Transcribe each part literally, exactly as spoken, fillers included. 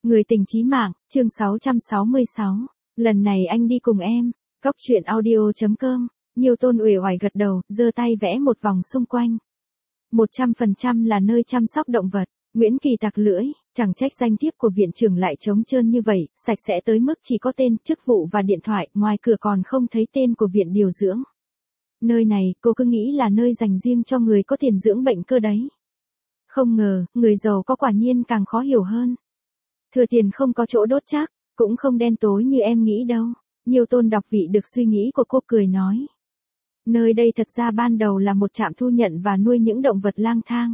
Người tình chí mạng, chương sáu trăm sáu mươi sáu. Lần này anh đi cùng em. Cóc truyện audio chấm com. Nhiêu Tôn uể oải gật đầu, giơ tay vẽ một vòng xung quanh. một trăm phần trăm là nơi chăm sóc động vật. Nguyễn Kỳ tặc lưỡi, chẳng trách danh thiếp của viện trưởng lại trống trơn như vậy, sạch sẽ tới mức chỉ có tên, chức vụ và điện thoại, ngoài cửa còn không thấy tên của viện điều dưỡng. Nơi này, cô cứ nghĩ là nơi dành riêng cho người có tiền dưỡng bệnh cơ đấy. Không ngờ, người giàu có quả nhiên càng khó hiểu hơn. Thừa tiền không có chỗ đốt chắc, cũng không đen tối như em nghĩ đâu. Nhiêu Tôn đọc vị được suy nghĩ của cô, cười nói. Nơi đây thật ra ban đầu là một trạm thu nhận và nuôi những động vật lang thang.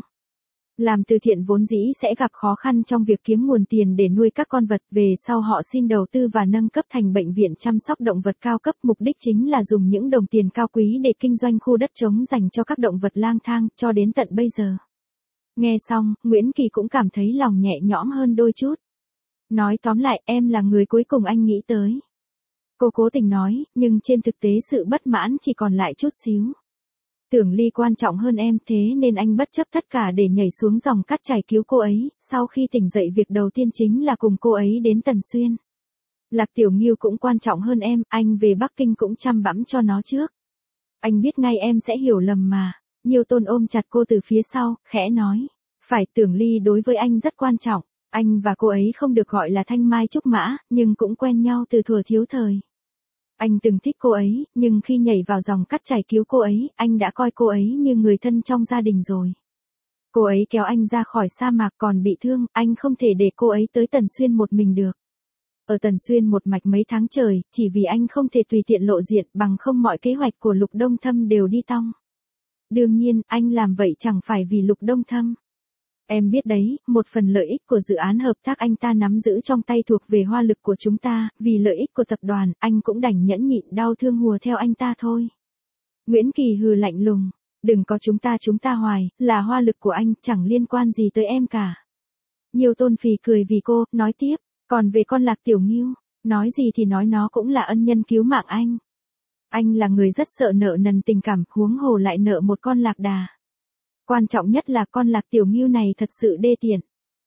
Làm từ thiện vốn dĩ sẽ gặp khó khăn trong việc kiếm nguồn tiền để nuôi các con vật, về sau họ xin đầu tư và nâng cấp thành bệnh viện chăm sóc động vật cao cấp, mục đích chính là dùng những đồng tiền cao quý để kinh doanh khu đất trống dành cho các động vật lang thang, cho đến tận bây giờ. Nghe xong, Nguyễn Kỳ cũng cảm thấy lòng nhẹ nhõm hơn đôi chút. Nói tóm lại, em là người cuối cùng anh nghĩ tới. Cô cố tình nói, nhưng trên thực tế sự bất mãn chỉ còn lại chút xíu. Tưởng Ly quan trọng hơn em, thế nên anh bất chấp tất cả để nhảy xuống dòng cát chảy cứu cô ấy. Sau khi tỉnh dậy, việc đầu tiên chính là cùng cô ấy đến Tần Xuyên. Lạc Tiểu Nghiêu cũng quan trọng hơn em, anh về Bắc Kinh cũng chăm bẵm cho nó trước. Anh biết ngay em sẽ hiểu lầm mà. Nhiêu Tôn ôm chặt cô từ phía sau, khẽ nói. Phải, Tưởng Ly đối với anh rất quan trọng. Anh và cô ấy không được gọi là thanh mai trúc mã, nhưng cũng quen nhau từ thuở thiếu thời. Anh từng thích cô ấy, nhưng khi nhảy vào dòng cát chảy cứu cô ấy, anh đã coi cô ấy như người thân trong gia đình rồi. Cô ấy kéo anh ra khỏi sa mạc còn bị thương, anh không thể để cô ấy tới Tần Xuyên một mình được. Ở Tần Xuyên một mạch mấy tháng trời, chỉ vì anh không thể tùy tiện lộ diện, bằng không mọi kế hoạch của Lục Đông Thâm đều đi tong. Đương nhiên, anh làm vậy chẳng phải vì Lục Đông Thâm. Em biết đấy, một phần lợi ích của dự án hợp tác anh ta nắm giữ trong tay thuộc về hoa lực của chúng ta, vì lợi ích của tập đoàn, anh cũng đành nhẫn nhịn đau thương hùa theo anh ta thôi. Nguyễn Kỳ hừ lạnh lùng, đừng có chúng ta chúng ta hoài, là hoa lực của anh, chẳng liên quan gì tới em cả. Nhiêu Tôn phì cười vì cô, nói tiếp, còn về con Lạc Tiểu Nghiêu, nói gì thì nói nó cũng là ân nhân cứu mạng anh. Anh là người rất sợ nợ nần tình cảm, huống hồ lại nợ một con lạc đà. Quan trọng nhất là con Lạc Tiểu Nghiêu này thật sự đê tiện.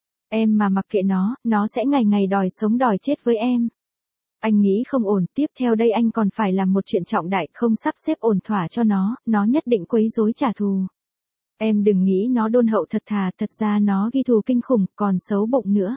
Em mà mặc kệ nó, nó sẽ ngày ngày đòi sống đòi chết với em. Anh nghĩ không ổn, tiếp theo đây anh còn phải làm một chuyện trọng đại, không sắp xếp ổn thỏa cho nó, nó nhất định quấy rối trả thù. Em đừng nghĩ nó đôn hậu thật thà, thật ra nó ghi thù kinh khủng, còn xấu bụng nữa.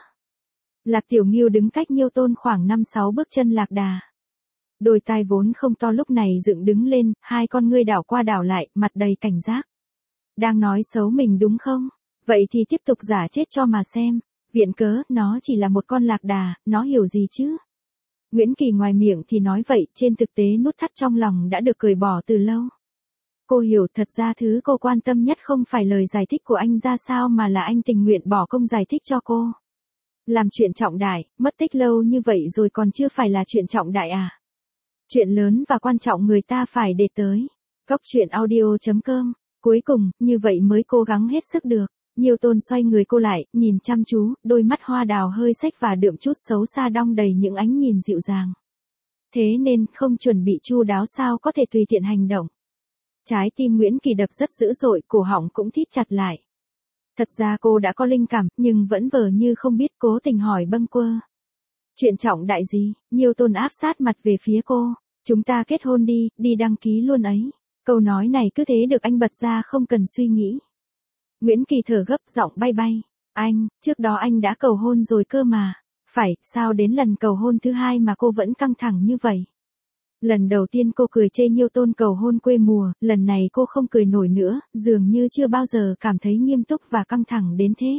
Lạc Tiểu Nghiêu đứng cách Nhiêu Tôn khoảng năm sáu bước chân lạc đà. Đôi tai vốn không to lúc này dựng đứng lên, hai con ngươi đảo qua đảo lại, mặt đầy cảnh giác. Đang nói xấu mình đúng không? Vậy thì tiếp tục giả chết cho mà xem. Viện cớ, nó chỉ là một con lạc đà, nó hiểu gì chứ? Nguyễn Kỳ ngoài miệng thì nói vậy, trên thực tế nút thắt trong lòng đã được cởi bỏ từ lâu. Cô hiểu thật ra thứ cô quan tâm nhất không phải lời giải thích của anh ra sao mà là anh tình nguyện bỏ công giải thích cho cô. Làm chuyện trọng đại, mất tích lâu như vậy rồi còn chưa phải là chuyện trọng đại à? Chuyện lớn và quan trọng người ta phải để tới. Cóc truyện audio chấm com. Cuối cùng, như vậy mới cố gắng hết sức được. Nhiêu Tôn xoay người cô lại, nhìn chăm chú, đôi mắt hoa đào hơi xếch và đượm chút xấu xa đong đầy những ánh nhìn dịu dàng. Thế nên, không chuẩn bị chu đáo sao có thể tùy tiện hành động. Trái tim Nguyễn Kỳ đập rất dữ dội, cổ họng cũng thít chặt lại. Thật ra cô đã có linh cảm, nhưng vẫn vờ như không biết, cố tình hỏi bâng quơ. Chuyện trọng đại gì? Nhiêu Tôn áp sát mặt về phía cô. Chúng ta kết hôn đi, đi đăng ký luôn ấy. Câu nói này cứ thế được anh bật ra không cần suy nghĩ. Nguyễn Kỳ thở gấp, giọng bay bay. Anh, trước đó anh đã cầu hôn rồi cơ mà. Phải, sao đến lần cầu hôn thứ hai mà cô vẫn căng thẳng như vậy? Lần đầu tiên cô cười chê Nhiêu Tôn cầu hôn quê mùa, lần này cô không cười nổi nữa, dường như chưa bao giờ cảm thấy nghiêm túc và căng thẳng đến thế.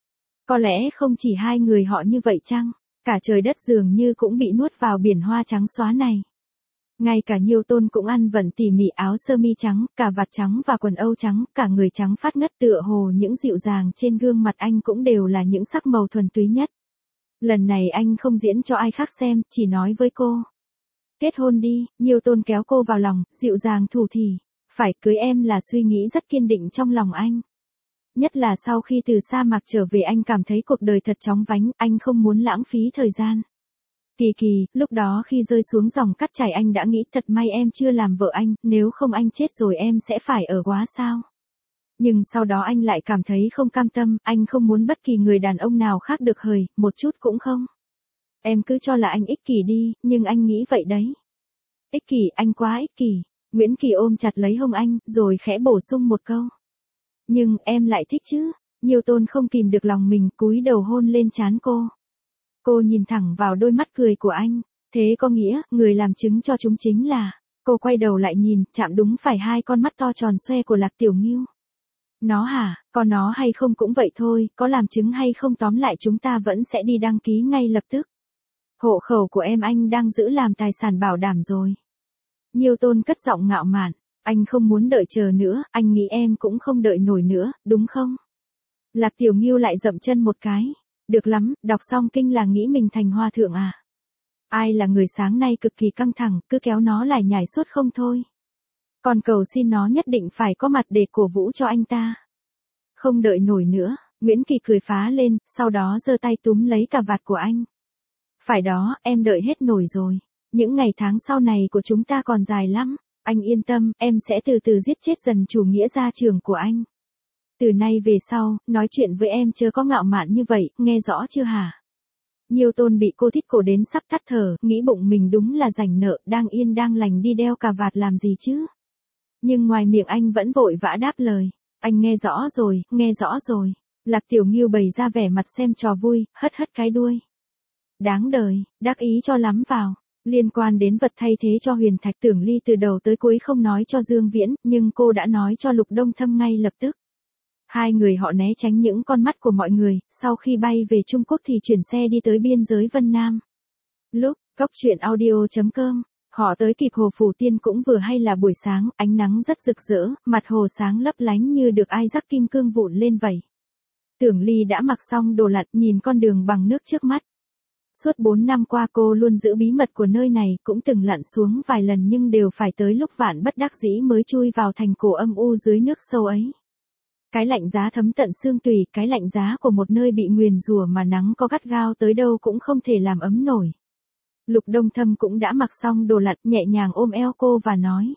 Có lẽ không chỉ hai người họ như vậy chăng? Cả trời đất dường như cũng bị nuốt vào biển hoa trắng xóa này. Ngay cả Nhiêu Tôn cũng ăn vận tỉ mỉ, áo sơ mi trắng, cà vạt trắng và quần âu trắng, cả người trắng phát ngất, tựa hồ những dịu dàng trên gương mặt anh cũng đều là những sắc màu thuần túy nhất. Lần này anh không diễn cho ai khác xem, chỉ nói với cô. Kết hôn đi. Nhiêu Tôn kéo cô vào lòng, dịu dàng thủ thỉ. Phải, cưới em là suy nghĩ rất kiên định trong lòng anh. Nhất là sau khi từ sa mạc trở về anh cảm thấy cuộc đời thật chóng vánh, anh không muốn lãng phí thời gian. Kỳ kỳ, lúc đó khi rơi xuống dòng cát chảy anh đã nghĩ thật may em chưa làm vợ anh, nếu không anh chết rồi em sẽ phải ở quá sao. Nhưng sau đó anh lại cảm thấy không cam tâm, anh không muốn bất kỳ người đàn ông nào khác được hời, một chút cũng không. Em cứ cho là anh ích kỷ đi, nhưng anh nghĩ vậy đấy. Ích kỷ, anh quá ích kỷ. Nguyễn Kỳ ôm chặt lấy hông anh, rồi khẽ bổ sung một câu. Nhưng em lại thích chứ. Nhiều Tôn không kìm được lòng mình, cúi đầu hôn lên trán cô. Cô nhìn thẳng vào đôi mắt cười của anh. Thế có nghĩa, người làm chứng cho chúng chính là. Cô quay đầu lại nhìn, chạm đúng phải hai con mắt to tròn xoe của Lạc Tiểu Ngưu. Nó hả, có nó hay không cũng vậy thôi, có làm chứng hay không tóm lại chúng ta vẫn sẽ đi đăng ký ngay lập tức. Hộ khẩu của em anh đang giữ làm tài sản bảo đảm rồi. Nhiều Tôn cất giọng ngạo mạn, anh không muốn đợi chờ nữa, anh nghĩ em cũng không đợi nổi nữa, đúng không? Lạc Tiểu Ngưu lại dậm chân một cái. Được lắm, đọc xong kinh là nghĩ mình thành hòa thượng à? Ai là người sáng nay cực kỳ căng thẳng, cứ kéo nó lại nhảy suốt không thôi. Còn cầu xin nó nhất định phải có mặt để cổ vũ cho anh ta. Không đợi nổi nữa, Nguyễn Kỳ cười phá lên, sau đó giơ tay túm lấy cà vạt của anh. Phải đó, em đợi hết nổi rồi. Những ngày tháng sau này của chúng ta còn dài lắm. Anh yên tâm, em sẽ từ từ giết chết dần chủ nghĩa gia trưởng của anh. Từ nay về sau, nói chuyện với em chớ có ngạo mạn như vậy, nghe rõ chưa hả? Nhiều Tôn bị cô thích cổ đến sắp tắt thở, nghĩ bụng mình đúng là rảnh nợ, đang yên đang lành đi đeo cà vạt làm gì chứ? Nhưng ngoài miệng anh vẫn vội vã đáp lời. Anh nghe rõ rồi, nghe rõ rồi. Lạc Tiểu Ngưu bày ra vẻ mặt xem trò vui, hất hất cái đuôi. Đáng đời, đắc ý cho lắm vào. Liên quan đến vật thay thế cho Huyền Thạch, Tưởng Ly từ đầu tới cuối không nói cho Dương Viễn, nhưng cô đã nói cho Lục Đông Thâm ngay lập tức. Hai người họ né tránh những con mắt của mọi người, sau khi bay về Trung Quốc thì chuyển xe đi tới biên giới Vân Nam. Lúc, cốc truyện audio chấm com, họ tới kịp hồ Phủ Tiên cũng vừa hay là buổi sáng, ánh nắng rất rực rỡ, mặt hồ sáng lấp lánh như được ai rắc kim cương vụn lên vậy. Tưởng Ly đã mặc xong đồ lặn, nhìn con đường bằng nước trước mắt. Suốt bốn năm qua cô luôn giữ bí mật của nơi này, cũng từng lặn xuống vài lần nhưng đều phải tới lúc vạn bất đắc dĩ mới chui vào thành cổ âm u dưới nước sâu ấy. Cái lạnh giá thấm tận xương tủy, cái lạnh giá của một nơi bị nguyền rủa mà nắng có gắt gao tới đâu cũng không thể làm ấm nổi. Lục Đông Thâm cũng đã mặc xong đồ lặn, nhẹ nhàng ôm eo cô và nói.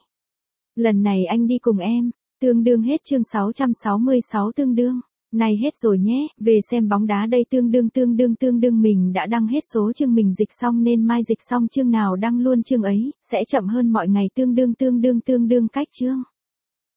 Lần này anh đi cùng em, tương đương hết chương sáu trăm sáu mươi sáu tương đương. Này hết rồi nhé, về xem bóng đá đây tương đương tương đương tương đương mình đã đăng hết số chương mình dịch xong nên mai dịch xong chương nào đăng luôn chương ấy, sẽ chậm hơn mọi ngày tương đương tương đương tương đương cách chương.